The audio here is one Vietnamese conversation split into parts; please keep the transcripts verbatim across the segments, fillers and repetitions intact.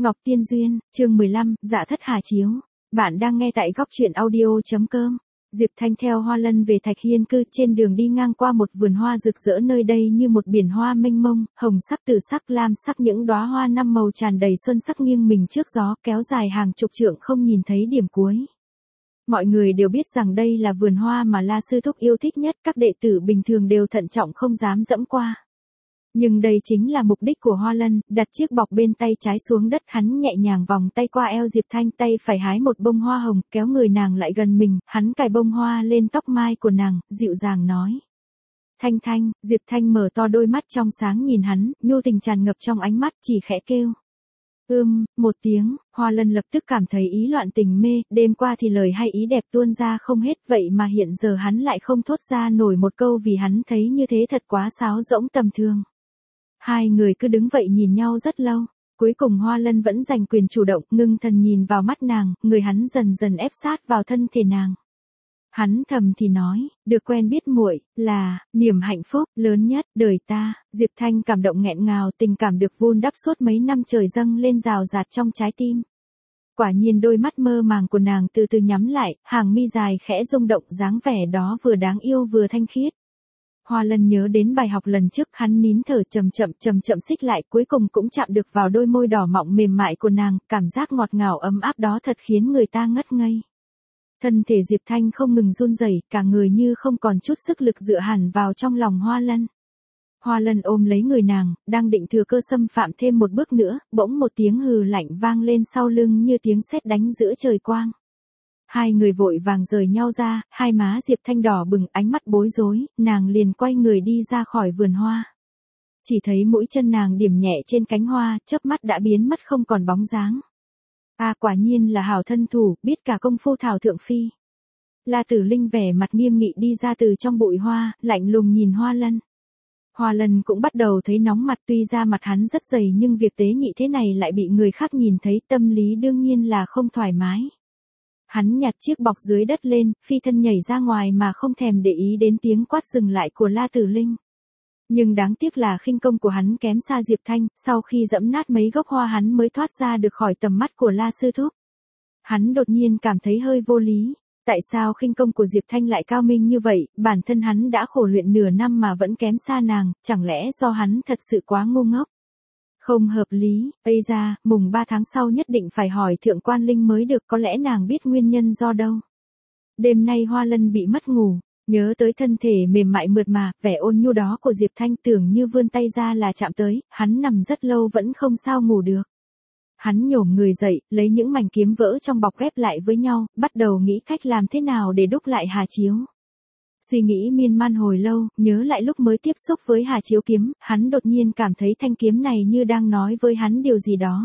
Ngọc Tiên Duyên, chương mười lăm, Dạ thất hà chiếu. Bạn đang nghe tại góc truyện audio.com. Diệp Thanh theo Hoa Lân về Thạch Hiên cư, trên đường đi ngang qua một vườn hoa rực rỡ, nơi đây như một biển hoa mênh mông, hồng sắc, tử sắc, lam sắc, những đóa hoa năm màu tràn đầy xuân sắc nghiêng mình trước gió, kéo dài hàng chục trượng không nhìn thấy điểm cuối. Mọi người đều biết rằng đây là vườn hoa mà La Sư Thúc yêu thích nhất, các đệ tử bình thường đều thận trọng không dám dẫm qua. Nhưng đây chính là mục đích của Hoa Lân, đặt chiếc bọc bên tay trái xuống đất, hắn nhẹ nhàng vòng tay qua eo Diệp Thanh, tay phải hái một bông hoa hồng, kéo người nàng lại gần mình, hắn cài bông hoa lên tóc mai của nàng, dịu dàng nói. Thanh Thanh, Diệp Thanh mở to đôi mắt trong sáng nhìn hắn, nhu tình tràn ngập trong ánh mắt, chỉ khẽ kêu. Ưm, một tiếng, Hoa Lân lập tức cảm thấy ý loạn tình mê, đêm qua thì lời hay ý đẹp tuôn ra không hết, vậy mà hiện giờ hắn lại không thốt ra nổi một câu vì hắn thấy như thế thật quá sáo rỗng tầm thường. Hai người cứ đứng vậy nhìn nhau rất lâu, cuối cùng Hoa Lân vẫn giành quyền chủ động, ngưng thần nhìn vào mắt nàng, người hắn dần dần ép sát vào thân thể nàng. Hắn thầm thì nói, được quen biết muội là niềm hạnh phúc lớn nhất đời ta. Diệp Thanh cảm động nghẹn ngào, tình cảm được vun đắp suốt mấy năm trời dâng lên rào rạt trong trái tim. Quả nhiên đôi mắt mơ màng của nàng từ từ nhắm lại, hàng mi dài khẽ rung động, dáng vẻ đó vừa đáng yêu vừa thanh khiết. Hoa Lân nhớ đến bài học lần trước, hắn nín thở chậm chậm chậm chậm xích lại, cuối cùng cũng chạm được vào đôi môi đỏ mọng mềm mại của nàng, cảm giác ngọt ngào ấm áp đó thật khiến người ta ngất ngây. Thân thể Diệp Thanh không ngừng run rẩy, cả người như không còn chút sức lực dựa hẳn vào trong lòng Hoa Lân. Hoa Lân ôm lấy người nàng, đang định thừa cơ xâm phạm thêm một bước nữa, bỗng một tiếng hừ lạnh vang lên sau lưng như tiếng sét đánh giữa trời quang. Hai người vội vàng rời nhau ra, hai má Diệp Thanh đỏ bừng, ánh mắt bối rối, nàng liền quay người đi ra khỏi vườn hoa. Chỉ thấy mũi chân nàng điểm nhẹ trên cánh hoa, chớp mắt đã biến mất không còn bóng dáng. À, quả nhiên là hảo thân thủ, biết cả công phu thảo thượng phi. La Tử Linh vẻ mặt nghiêm nghị đi ra từ trong bụi hoa, lạnh lùng nhìn Hoa Lân. Hoa Lân cũng bắt đầu thấy nóng mặt, tuy ra mặt hắn rất dày nhưng việc tế nhị thế này lại bị người khác nhìn thấy, tâm lý đương nhiên là không thoải mái. Hắn nhặt chiếc bọc dưới đất lên, phi thân nhảy ra ngoài mà không thèm để ý đến tiếng quát dừng lại của La Tử Linh. Nhưng đáng tiếc là khinh công của hắn kém xa Diệp Thanh, sau khi dẫm nát mấy gốc hoa hắn mới thoát ra được khỏi tầm mắt của La Sư Thúc. Hắn đột nhiên cảm thấy hơi vô lý, tại sao khinh công của Diệp Thanh lại cao minh như vậy, bản thân hắn đã khổ luyện nửa năm mà vẫn kém xa nàng, chẳng lẽ do hắn thật sự quá ngu ngốc? Không hợp lý, ây ra, mùng ba tháng sau nhất định phải hỏi Thượng Quan Linh mới được, có lẽ nàng biết nguyên nhân do đâu. Đêm nay Hoa Lân bị mất ngủ, nhớ tới thân thể mềm mại mượt mà, vẻ ôn nhu đó của Diệp Thanh, tưởng như vươn tay ra là chạm tới, hắn nằm rất lâu vẫn không sao ngủ được. Hắn nhổm người dậy, lấy những mảnh kiếm vỡ trong bọc ghép lại với nhau, bắt đầu nghĩ cách làm thế nào để đúc lại hà chiếu. Suy nghĩ miên man hồi lâu, nhớ lại lúc mới tiếp xúc với hà chiếu kiếm, hắn đột nhiên cảm thấy thanh kiếm này như đang nói với hắn điều gì đó.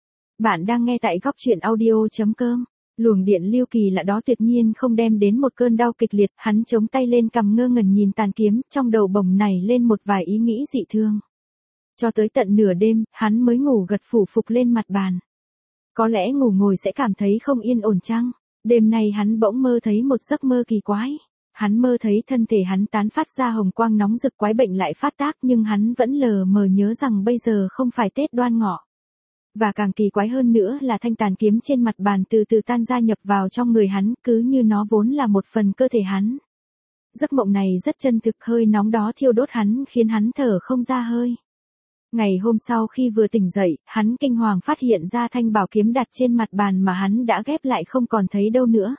Bạn đang nghe tại góc truyện audio.com. Luồng điện lưu kỳ lạ đó tuyệt nhiên không đem đến một cơn đau kịch liệt, hắn chống tay lên cằm ngơ ngẩn nhìn tàn kiếm, trong đầu bồng nảy lên một vài ý nghĩ dị thương. Cho tới tận nửa đêm, hắn mới ngủ gật phủ phục lên mặt bàn. Có lẽ ngủ ngồi sẽ cảm thấy không yên ổn chăng? Đêm nay hắn bỗng mơ thấy một giấc mơ kỳ quái. Hắn mơ thấy thân thể hắn tán phát ra hồng quang nóng rực, quái bệnh lại phát tác, nhưng hắn vẫn lờ mờ nhớ rằng bây giờ không phải Tết Đoan Ngọ. Và càng kỳ quái hơn nữa là thanh tàn kiếm trên mặt bàn từ từ tan ra nhập vào trong người hắn, cứ như nó vốn là một phần cơ thể hắn. Giấc mộng này rất chân thực, hơi nóng đó thiêu đốt hắn khiến hắn thở không ra hơi. Ngày hôm sau khi vừa tỉnh dậy, hắn kinh hoàng phát hiện ra thanh bảo kiếm đặt trên mặt bàn mà hắn đã ghép lại không còn thấy đâu nữa.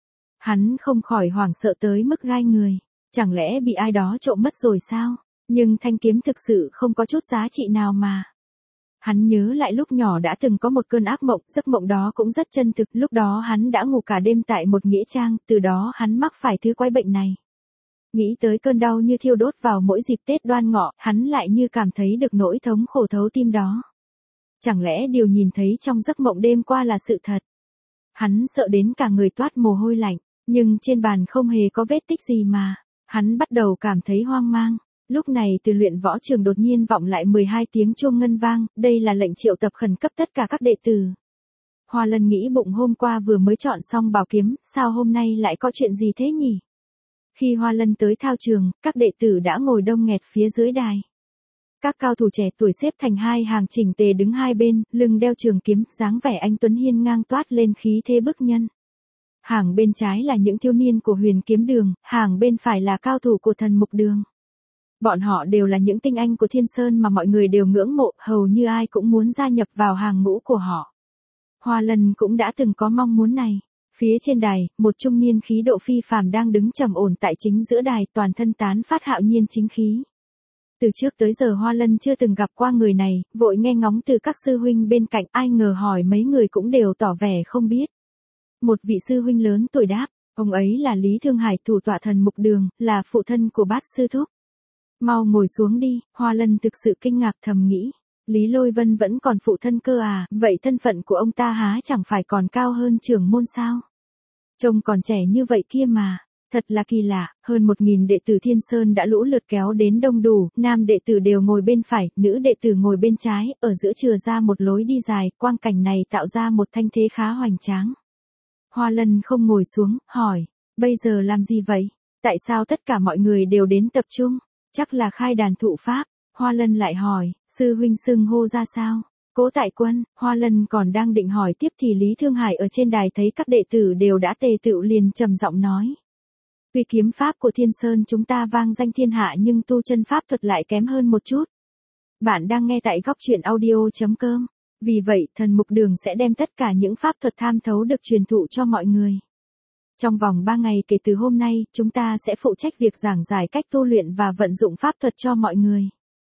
Hắn không khỏi hoảng sợ tới mức gai người, chẳng lẽ bị ai đó trộm mất rồi sao? Nhưng thanh kiếm thực sự không có chút giá trị nào mà. Hắn nhớ lại lúc nhỏ đã từng có một cơn ác mộng, giấc mộng đó cũng rất chân thực, lúc đó hắn đã ngủ cả đêm tại một nghĩa trang, từ đó hắn mắc phải thứ quái bệnh này. Nghĩ tới cơn đau như thiêu đốt vào mỗi dịp Tết Đoan Ngọ, hắn lại như cảm thấy được nỗi thống khổ thấu tim đó. Chẳng lẽ điều nhìn thấy trong giấc mộng đêm qua là sự thật? Hắn sợ đến cả người toát mồ hôi lạnh, nhưng trên bàn không hề có vết tích gì mà. Hắn bắt đầu cảm thấy hoang mang. Lúc này từ luyện võ trường đột nhiên vọng lại mười hai tiếng chuông ngân vang, đây là lệnh triệu tập khẩn cấp tất cả các đệ tử. Hoa Lân nghĩ bụng hôm qua vừa mới chọn xong bảo kiếm, sao hôm nay lại có chuyện gì thế nhỉ? Khi Hoa Lân tới thao trường, các đệ tử đã ngồi đông nghẹt phía dưới đài. Các cao thủ trẻ tuổi xếp thành hai hàng chỉnh tề đứng hai bên, lưng đeo trường kiếm, dáng vẻ anh tuấn hiên ngang toát lên khí thế bức nhân. Hàng bên trái là những thiếu niên của Huyền Kiếm Đường, hàng bên phải là cao thủ của Thần Mục Đường. Bọn họ đều là những tinh anh của Thiên Sơn mà mọi người đều ngưỡng mộ, hầu như ai cũng muốn gia nhập vào hàng ngũ của họ. Hoa Lân cũng đã từng có mong muốn này. Phía trên đài, một trung niên khí độ phi phàm đang đứng trầm ổn tại chính giữa đài, toàn thân tán phát hạo nhiên chính khí. Từ trước tới giờ Hoa Lân chưa từng gặp qua người này, vội nghe ngóng từ các sư huynh bên cạnh, ai ngờ hỏi mấy người cũng đều tỏ vẻ không biết. Một vị sư huynh lớn tuổi đáp, ông ấy là Lý Thương Hải, thủ tọa Thần Mục Đường, là phụ thân của Bát sư thúc. Mau ngồi xuống đi. Hoa Lân thực sự kinh ngạc thầm nghĩ, Lý Lôi Vân vẫn còn phụ thân cơ à, vậy thân phận của ông ta há chẳng phải còn cao hơn trưởng môn sao? Trông còn trẻ như vậy kia mà. Thật là kỳ lạ, hơn một nghìn đệ tử Thiên Sơn đã lũ lượt kéo đến đông đủ, nam đệ tử đều ngồi bên phải, nữ đệ tử ngồi bên trái, ở giữa chừa ra một lối đi dài, quang cảnh này tạo ra một thanh thế khá hoành tráng. Hoa Lân không ngồi xuống, hỏi, bây giờ làm gì vậy? Tại sao tất cả mọi người đều đến tập trung? Chắc là khai đàn thụ pháp. Hoa Lân lại hỏi, sư huynh xưng hô ra sao? Cố Tại Quân. Hoa Lân còn đang định hỏi tiếp thì Lý Thương Hải ở trên đài thấy các đệ tử đều đã tề tựu liền trầm giọng nói. Tuy kiếm pháp của Thiên Sơn chúng ta vang danh thiên hạ nhưng tu chân pháp thuật lại kém hơn một chút. Bạn đang nghe tại góc truyện audio chấm com. Vì vậy, Thần Mục Đường sẽ đem tất cả những pháp thuật tham thấu được truyền thụ cho mọi người. Trong vòng ba ngày kể từ hôm nay, chúng ta sẽ phụ trách việc giảng giải cách tu luyện và vận dụng pháp thuật cho mọi người.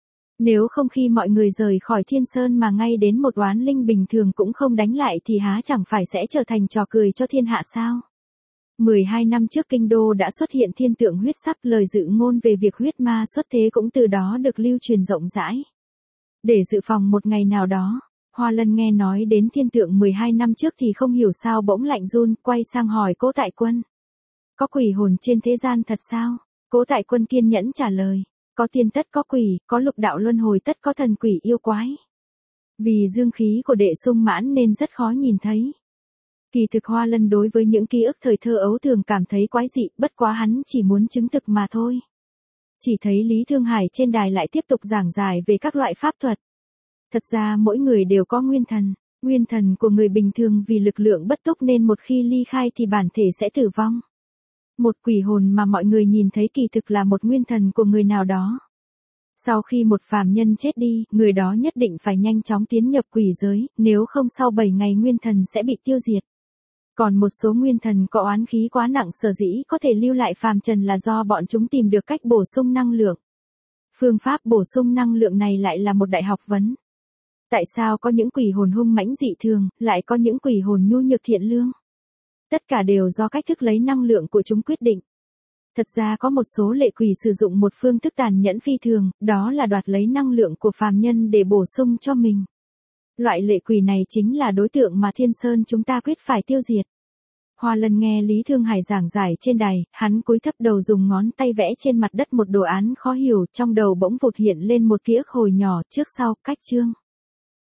Nếu không khi mọi người rời khỏi Thiên Sơn mà ngay đến một oán linh bình thường cũng không đánh lại thì há chẳng phải sẽ trở thành trò cười cho thiên hạ sao? mười hai năm trước kinh đô đã xuất hiện thiên tượng huyết sắc, lời dự ngôn về việc huyết ma xuất thế cũng từ đó được lưu truyền rộng rãi. Để dự phòng một ngày nào đó, Hoa Lân nghe nói đến thiên tượng mười hai năm trước thì không hiểu sao bỗng lạnh run, quay sang hỏi Cố Tại Quân. Có quỷ hồn trên thế gian thật sao? Cố Tại Quân kiên nhẫn trả lời. Có tiên tất có quỷ, có lục đạo luân hồi tất có thần quỷ yêu quái. Vì dương khí của đệ sung mãn nên rất khó nhìn thấy. Kỳ thực Hoa Lân đối với những ký ức thời thơ ấu thường cảm thấy quái dị, bất quá hắn chỉ muốn chứng thực mà thôi. Chỉ thấy Lý Thương Hải trên đài lại tiếp tục giảng giải về các loại pháp thuật. Thật ra mỗi người đều có nguyên thần. Nguyên thần của người bình thường vì lực lượng bất túc nên một khi ly khai thì bản thể sẽ tử vong. Một quỷ hồn mà mọi người nhìn thấy kỳ thực là một nguyên thần của người nào đó. Sau khi một phàm nhân chết đi, người đó nhất định phải nhanh chóng tiến nhập quỷ giới, nếu không sau bảy ngày nguyên thần sẽ bị tiêu diệt. Còn một số nguyên thần có oán khí quá nặng sở dĩ có thể lưu lại phàm trần là do bọn chúng tìm được cách bổ sung năng lượng. Phương pháp bổ sung năng lượng này lại là một đại học vấn. Tại sao có những quỷ hồn hung mãnh dị thường, lại có những quỷ hồn nhu nhược thiện lương? Tất cả đều do cách thức lấy năng lượng của chúng quyết định. Thật ra có một số lệ quỷ sử dụng một phương thức tàn nhẫn phi thường, đó là đoạt lấy năng lượng của phàm nhân để bổ sung cho mình. Loại lệ quỷ này chính là đối tượng mà Thiên Sơn chúng ta quyết phải tiêu diệt. Hoa Lân nghe Lý Thương Hải giảng giải trên đài, hắn cúi thấp đầu dùng ngón tay vẽ trên mặt đất một đồ án khó hiểu, trong đầu bỗng vụt hiện lên một ký ức hồi nhỏ trước sau, cách chương.